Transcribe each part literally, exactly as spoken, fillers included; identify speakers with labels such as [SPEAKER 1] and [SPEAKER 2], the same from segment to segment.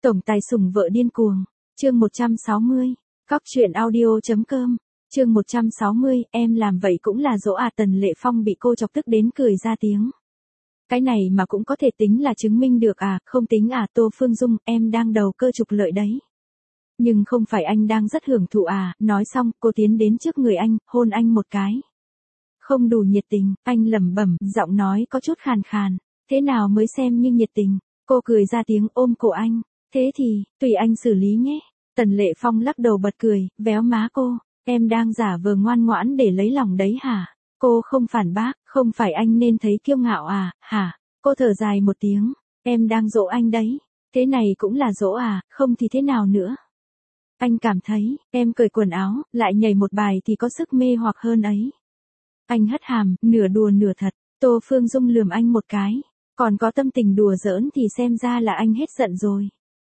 [SPEAKER 1] Tổng tài sủng vợ điên cuồng, chương một trăm sáu mươi, cóc truyện audio chấm com, chương một trăm sáu mươi, em làm vậy cũng là dỗ à. Tần Lệ Phong bị cô chọc tức đến cười ra tiếng. Cái này mà cũng có thể tính là chứng minh được à, không tính à. Tô Phương Dung, em đang đầu cơ trục lợi đấy. Nhưng không phải anh đang rất hưởng thụ à. Nói xong, cô tiến đến trước người anh, hôn anh một cái. Không đủ nhiệt tình, anh lẩm bẩm, giọng nói có chút khàn khàn. Thế nào mới xem như nhiệt tình? Cô cười ra tiếng ôm cổ anh. Thế thì, tùy anh xử lý nhé. Tần Lệ Phong lắc đầu bật cười, véo má cô. Em đang giả vờ ngoan ngoãn để lấy lòng đấy hả? Cô không phản bác, không phải anh nên thấy kiêu ngạo à, hả? Cô thở dài một tiếng. Em đang dỗ anh đấy. Thế này cũng là dỗ à, không thì thế nào nữa? Anh cảm thấy, em cởi quần áo, lại nhảy một bài thì có sức mê hoặc hơn ấy. Anh hất hàm, nửa đùa nửa thật. Tô Phương Dung lườm anh một cái. Còn có tâm tình đùa giỡn thì xem ra là anh hết giận rồi.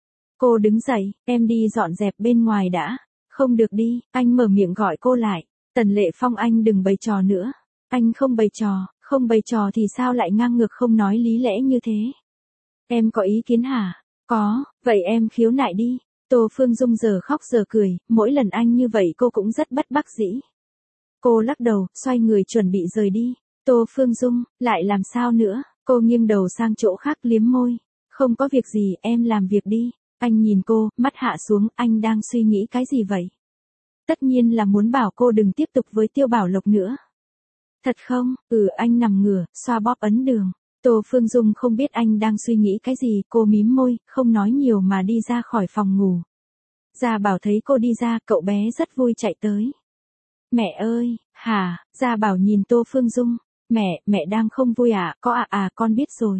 [SPEAKER 1] Cô đứng dậy, em đi dọn dẹp bên ngoài đã. Không được đi, anh mở miệng gọi cô lại. Tần Lệ Phong, anh đừng bày trò nữa. Anh không bày trò, không bày trò thì sao lại ngang ngược không nói lý lẽ như thế? Em có ý kiến hả? Có, vậy em khiếu nại đi. Tô Phương Dung giờ khóc giờ cười, mỗi lần anh như vậy cô cũng rất bất đắc dĩ. Cô lắc đầu, xoay người chuẩn bị rời đi. Tô Phương Dung, lại làm sao nữa? Cô nghiêng đầu sang chỗ khác liếm môi. Không có việc gì, em làm việc đi. Anh nhìn cô, mắt hạ xuống, anh đang suy nghĩ cái gì vậy? Tất nhiên là muốn bảo cô đừng tiếp tục với Tiêu Bảo Lộc nữa. Thật không? Ừ, anh nằm ngửa, xoa bóp ấn đường. Tô Phương Dung không biết anh đang suy nghĩ cái gì, cô mím môi, không nói nhiều mà đi ra khỏi phòng ngủ. Gia Bảo thấy cô đi ra, cậu bé rất vui chạy tới. Mẹ ơi, hả? Gia Bảo nhìn Tô Phương Dung. Mẹ, mẹ đang không vui à? Có à à, con biết rồi.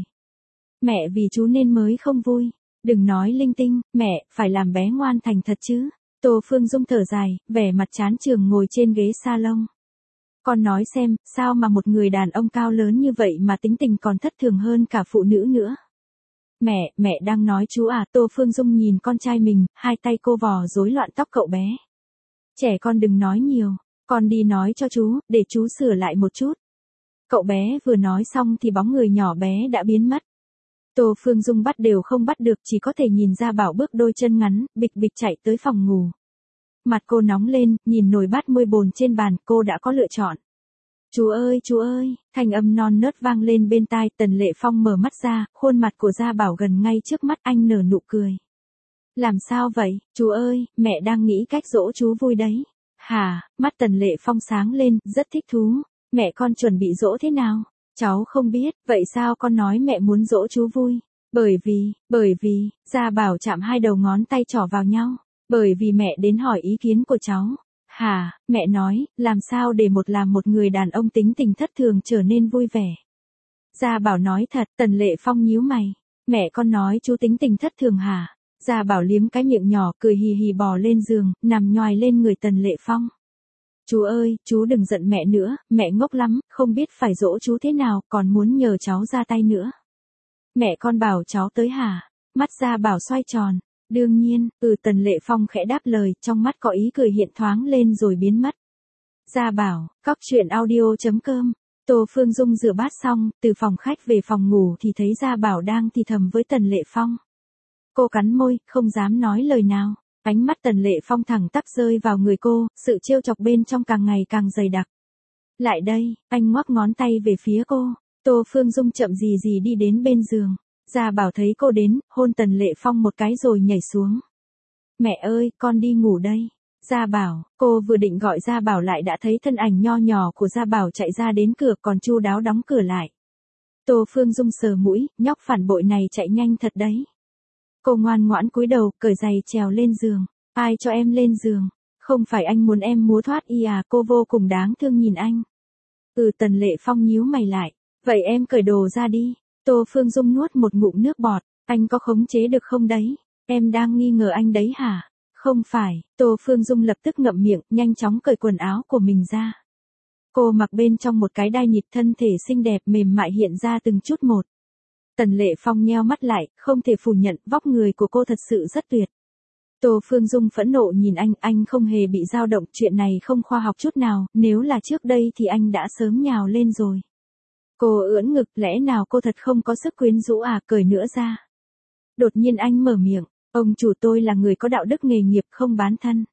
[SPEAKER 1] Mẹ vì chú nên mới không vui. Đừng nói linh tinh, mẹ, phải làm bé ngoan thành thật chứ. Tô Phương Dung thở dài, vẻ mặt chán chường ngồi trên ghế salon. Con nói xem, sao mà một người đàn ông cao lớn như vậy mà tính tình còn thất thường hơn cả phụ nữ nữa. Mẹ, mẹ đang nói chú à. Tô Phương Dung nhìn con trai mình, hai tay cô vò rối loạn tóc cậu bé. Trẻ con đừng nói nhiều, con đi nói cho chú, để chú sửa lại một chút. Cậu bé vừa nói xong thì bóng người nhỏ bé đã biến mất. Tô Phương Dung bắt đều không bắt được, chỉ có thể nhìn ra Bảo bước đôi chân ngắn, bịch bịch chạy tới phòng ngủ. Mặt cô nóng lên, nhìn nồi bát môi bồn trên bàn, cô đã có lựa chọn. Chú ơi, chú ơi, thanh âm non nớt vang lên bên tai. Tần Lệ Phong mở mắt ra, khuôn mặt của Gia Bảo gần ngay trước mắt, anh nở nụ cười. Làm sao vậy, chú ơi, mẹ đang nghĩ cách dỗ chú vui đấy. Hả? Mắt Tần Lệ Phong sáng lên, rất thích thú. Mẹ con chuẩn bị dỗ thế nào? Cháu không biết, vậy sao con nói mẹ muốn dỗ chú vui? Bởi vì, bởi vì, Gia Bảo chạm hai đầu ngón tay trỏ vào nhau. Bởi vì mẹ đến hỏi ý kiến của cháu. Hả? Mẹ nói, làm sao để một làm một người đàn ông tính tình thất thường trở nên vui vẻ? Gia Bảo nói thật. Tần Lệ Phong nhíu mày. Mẹ con nói chú tính tình thất thường hả? Gia Bảo liếm cái miệng nhỏ, cười hì hì bò lên giường, nằm nhoài lên người Tần Lệ Phong. Chú ơi, chú đừng giận mẹ nữa, mẹ ngốc lắm, không biết phải dỗ chú thế nào, còn muốn nhờ cháu ra tay nữa. Mẹ con bảo cháu tới hả? Mắt Gia Bảo xoay tròn. Đương nhiên, ừ. Tần Lệ Phong khẽ đáp lời, trong mắt có ý cười hiện thoáng lên rồi biến mất. Gia Bảo, cóc truyện audio chấm com. Tô Phương Dung rửa bát xong, từ phòng khách về phòng ngủ thì thấy Gia Bảo đang thì thầm với Tần Lệ Phong. Cô cắn môi, không dám nói lời nào. Ánh mắt Tần Lệ Phong thẳng tắp rơi vào người cô, sự trêu chọc bên trong càng ngày càng dày đặc. Lại đây, anh ngoắc ngón tay về phía cô. Tô Phương Dung chậm gì gì đi đến bên giường. Gia Bảo thấy cô đến, hôn Tần Lệ Phong một cái rồi nhảy xuống. Mẹ ơi, con đi ngủ đây. Gia Bảo, cô vừa định gọi Gia Bảo lại đã thấy thân ảnh nho nhỏ của Gia Bảo chạy ra đến cửa, còn chu đáo đóng cửa lại. Tô Phương Dung sờ mũi, nhóc phản bội này chạy nhanh thật đấy. Cô ngoan ngoãn cúi đầu, cởi giày trèo lên giường. Ai cho em lên giường? Không phải anh muốn em múa thoát y à? Cô vô cùng đáng thương nhìn anh. Ừ. Tần Lệ Phong nhíu mày lại. Vậy em cởi đồ ra đi. Tô Phương Dung nuốt một ngụm nước bọt. Anh có khống chế được không đấy? Em đang nghi ngờ anh đấy hả? Không phải. Tô Phương Dung lập tức ngậm miệng, nhanh chóng cởi quần áo của mình ra. Cô mặc bên trong một cái đai nhịp, thân thể xinh đẹp mềm mại hiện ra từng chút một. Tần Lệ Phong nheo mắt lại, không thể phủ nhận, vóc người của cô thật sự rất tuyệt. Tô Phương Dung phẫn nộ nhìn anh, anh không hề bị dao động, chuyện này không khoa học chút nào, nếu là trước đây thì anh đã sớm nhào lên rồi. Cô ưỡn ngực, lẽ nào cô thật không có sức quyến rũ à, cởi nữa ra. Đột nhiên anh mở miệng, Ông chủ tôi là người có đạo đức nghề nghiệp không bán thân.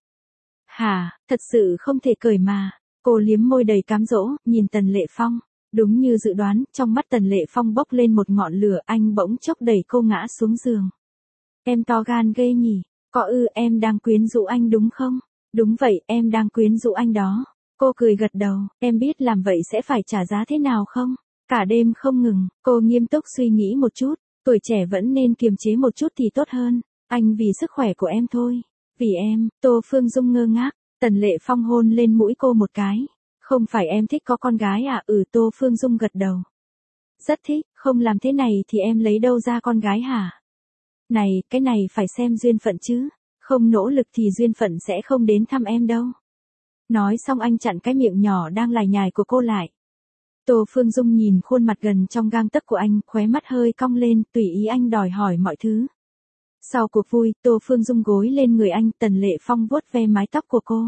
[SPEAKER 1] Hả, thật sự không thể cười mà. Cô liếm môi đầy cám dỗ, nhìn Tần Lệ Phong. Đúng như dự đoán, trong mắt Tần Lệ Phong bốc lên một ngọn lửa, anh bỗng chốc đẩy cô ngã xuống giường. Em to gan ghê nhỉ, có ư em đang quyến rũ anh đúng không? Đúng vậy, em đang quyến rũ anh đó. Cô cười gật đầu, em biết làm vậy sẽ phải trả giá thế nào không? Cả đêm không ngừng, cô nghiêm túc suy nghĩ một chút, tuổi trẻ vẫn nên kiềm chế một chút thì tốt hơn. Anh vì sức khỏe của em thôi. Vì em, Tô Phương Dung ngơ ngác, Tần Lệ Phong hôn lên mũi cô một cái. Không phải em thích có con gái à? Ừ, Tô Phương Dung gật đầu. Rất thích, không làm thế này thì em lấy đâu ra con gái hả? Này, cái này phải xem duyên phận chứ. Không nỗ lực thì duyên phận sẽ không đến thăm em đâu. Nói xong anh chặn cái miệng nhỏ đang lải nhải của cô lại. Tô Phương Dung nhìn khuôn mặt gần trong gang tấc của anh, khóe mắt hơi cong lên, tùy ý anh đòi hỏi mọi thứ. Sau cuộc vui, Tô Phương Dung gối lên người anh, Tần Lệ Phong vuốt ve mái tóc của cô.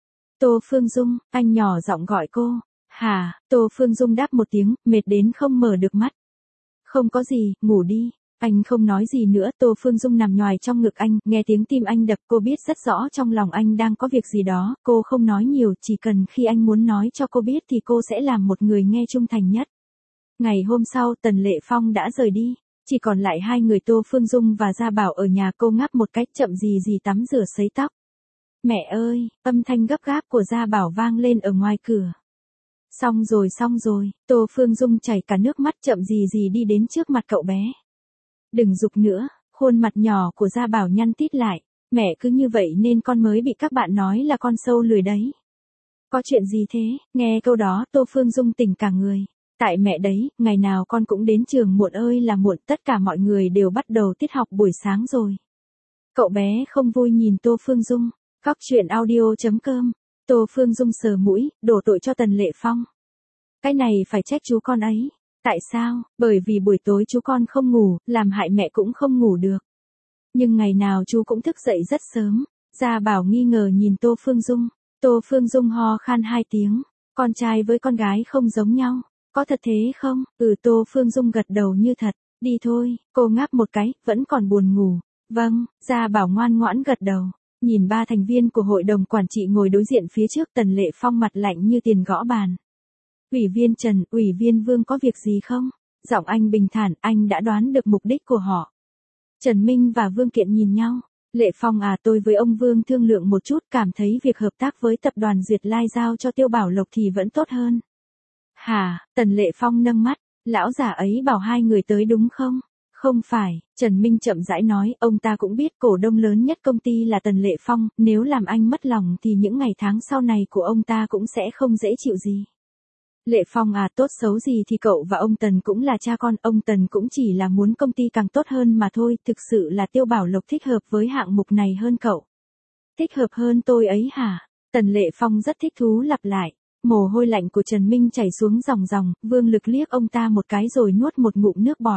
[SPEAKER 1] Tô Phương Dung, anh nhỏ giọng gọi cô. Hả, Tô Phương Dung đáp một tiếng, mệt đến không mở được mắt. Không có gì, ngủ đi. Anh không nói gì nữa, Tô Phương Dung nằm nhoài trong ngực anh, nghe tiếng tim anh đập, cô biết rất rõ trong lòng anh đang có việc gì đó, cô không nói nhiều, chỉ cần khi anh muốn nói cho cô biết thì cô sẽ làm một người nghe trung thành nhất. Ngày hôm sau, Tần Lệ Phong đã rời đi, chỉ còn lại hai người Tô Phương Dung và Gia Bảo ở nhà. Cô ngáp một cách chậm gì gì tắm rửa sấy tóc. Mẹ ơi, âm thanh gấp gáp của Gia Bảo vang lên ở ngoài cửa. Xong rồi xong rồi, Tô Phương Dung chảy cả nước mắt chậm gì gì đi đến trước mặt cậu bé. Đừng giục nữa, khuôn mặt nhỏ của Gia Bảo nhăn tít lại. Mẹ cứ như vậy nên con mới bị các bạn nói là con sâu lười đấy. Có chuyện gì thế? Nghe câu đó Tô Phương Dung tỉnh cả người. Tại mẹ đấy, ngày nào con cũng đến trường muộn ơi là muộn, tất cả mọi người đều bắt đầu tiết học buổi sáng rồi. Cậu bé không vui nhìn Tô Phương Dung. Góc truyện audio chấm com. Tô Phương Dung sờ mũi, đổ tội cho Tần Lệ Phong. Cái này phải trách chú con ấy. Tại sao? Bởi vì buổi tối chú con không ngủ, làm hại mẹ cũng không ngủ được. Nhưng ngày nào chú cũng thức dậy rất sớm. Gia Bảo nghi ngờ nhìn Tô Phương Dung. Tô Phương Dung ho khan hai tiếng. Con trai với con gái không giống nhau. Có thật thế không? Ừ, Tô Phương Dung gật đầu như thật. Đi thôi, cô ngáp một cái, vẫn còn buồn ngủ. Vâng, Gia Bảo ngoan ngoãn gật đầu. Nhìn ba thành viên của hội đồng quản trị ngồi đối diện phía trước, Tần Lệ Phong mặt lạnh như tiền gõ bàn. Ủy viên Trần, Ủy viên Vương có việc gì không? Giọng anh bình thản, anh đã đoán được mục đích của họ. Trần Minh và Vương Kiện nhìn nhau. Lệ Phong à, tôi với ông Vương thương lượng một chút, cảm thấy việc hợp tác với tập đoàn Duyệt Lai giao cho Tiêu Bảo Lộc thì vẫn tốt hơn. Hả, Tần Lệ Phong nâng mắt, lão già ấy bảo hai người tới đúng không? Không phải, Trần Minh chậm rãi nói, ông ta cũng biết cổ đông lớn nhất công ty là Tần Lệ Phong, nếu làm anh mất lòng thì những ngày tháng sau này của ông ta cũng sẽ không dễ chịu gì. Lệ Phong à, tốt xấu gì thì cậu và ông Tần cũng là cha con, ông Tần cũng chỉ là muốn công ty càng tốt hơn mà thôi, thực sự là Tiêu Bảo Lộc thích hợp với hạng mục này hơn cậu. Thích hợp hơn tôi ấy hả? Tần Lệ Phong rất thích thú lặp lại. Mồ hôi lạnh của Trần Minh chảy xuống ròng ròng, Vương Lực liếc ông ta một cái rồi nuốt một ngụm nước bọt.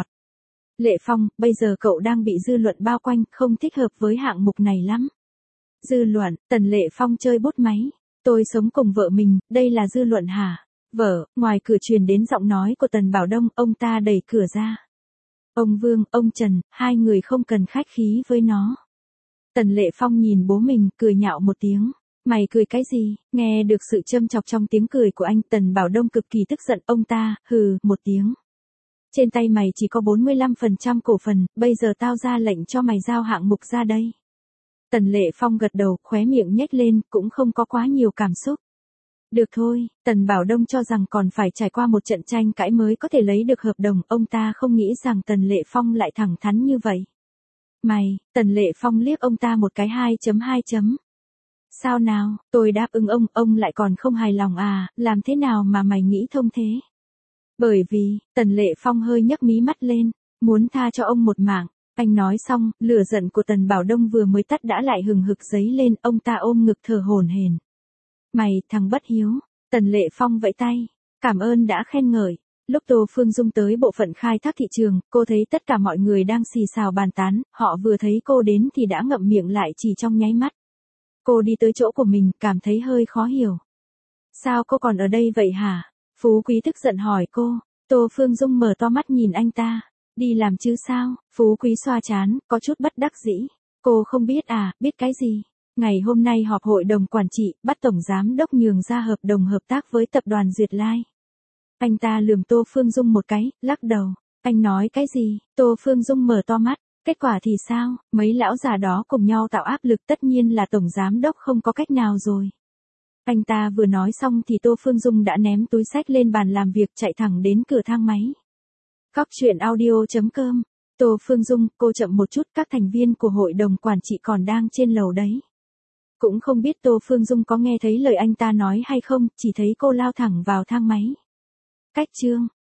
[SPEAKER 1] Lệ Phong, bây giờ cậu đang bị dư luận bao quanh, không thích hợp với hạng mục này lắm. Dư luận, Tần Lệ Phong chơi bút máy. Tôi sống cùng vợ mình, đây là dư luận hả? Vợ, ngoài cửa truyền đến giọng nói của Tần Bảo Đông, ông ta đẩy cửa ra. Ông Vương, ông Trần, hai người không cần khách khí với nó. Tần Lệ Phong nhìn bố mình, cười nhạo một tiếng. Mày cười cái gì? Nghe được sự châm chọc trong tiếng cười của anh, Tần Bảo Đông cực kỳ tức giận, ông ta, hừ, một tiếng. Trên tay mày chỉ có bốn mươi lăm phần trăm cổ phần, bây giờ tao ra lệnh cho mày giao hạng mục ra đây. Tần Lệ Phong gật đầu, khóe miệng nhếch lên, cũng không có quá nhiều cảm xúc. Được thôi, Tần Bảo Đông cho rằng còn phải trải qua một trận tranh cãi mới có thể lấy được hợp đồng, ông ta không nghĩ rằng Tần Lệ Phong lại thẳng thắn như vậy. Mày, Tần Lệ Phong liếc ông ta một cái hai chấm hai chấm. Sao nào, tôi đáp ứng ông, ông lại còn không hài lòng à, làm thế nào mà mày nghĩ thông thế? Bởi vì, Tần Lệ Phong hơi nhấc mí mắt lên, muốn tha cho ông một mạng. Anh nói xong, lửa giận của Tần Bảo Đông vừa mới tắt đã lại hừng hực dấy lên, ông ta ôm ngực thở hổn hển. Mày, thằng bất hiếu. Tần Lệ Phong vẫy tay. Cảm ơn đã khen ngợi. Lúc Tô Phương Dung tới bộ phận khai thác thị trường, cô thấy tất cả mọi người đang xì xào bàn tán, họ vừa thấy cô đến thì đã ngậm miệng lại chỉ trong nháy mắt. Cô đi tới chỗ của mình, cảm thấy hơi khó hiểu. Sao cô còn ở đây vậy hả? Phú Quý tức giận hỏi cô. Tô Phương Dung mở to mắt nhìn anh ta. Đi làm chứ sao? Phú Quý xoa chán, có chút bất đắc dĩ. Cô không biết à, biết cái gì? Ngày hôm nay họp hội đồng quản trị, bắt tổng giám đốc nhường ra hợp đồng hợp tác với tập đoàn Duyệt Lai. Anh ta lườm Tô Phương Dung một cái, lắc đầu. Anh nói cái gì? Tô Phương Dung mở to mắt. Kết quả thì sao? Mấy lão già đó cùng nhau tạo áp lực, tất nhiên là tổng giám đốc không có cách nào rồi. Anh ta vừa nói xong thì Tô Phương Dung đã ném túi xách lên bàn làm việc, chạy thẳng đến cửa thang máy. Cóc truyện audio chấm com. Tô Phương Dung, cô chậm một chút, các thành viên của hội đồng quản trị còn đang trên lầu đấy. Cũng không biết Tô Phương Dung có nghe thấy lời anh ta nói hay không, chỉ thấy cô lao thẳng vào thang máy. Cách chương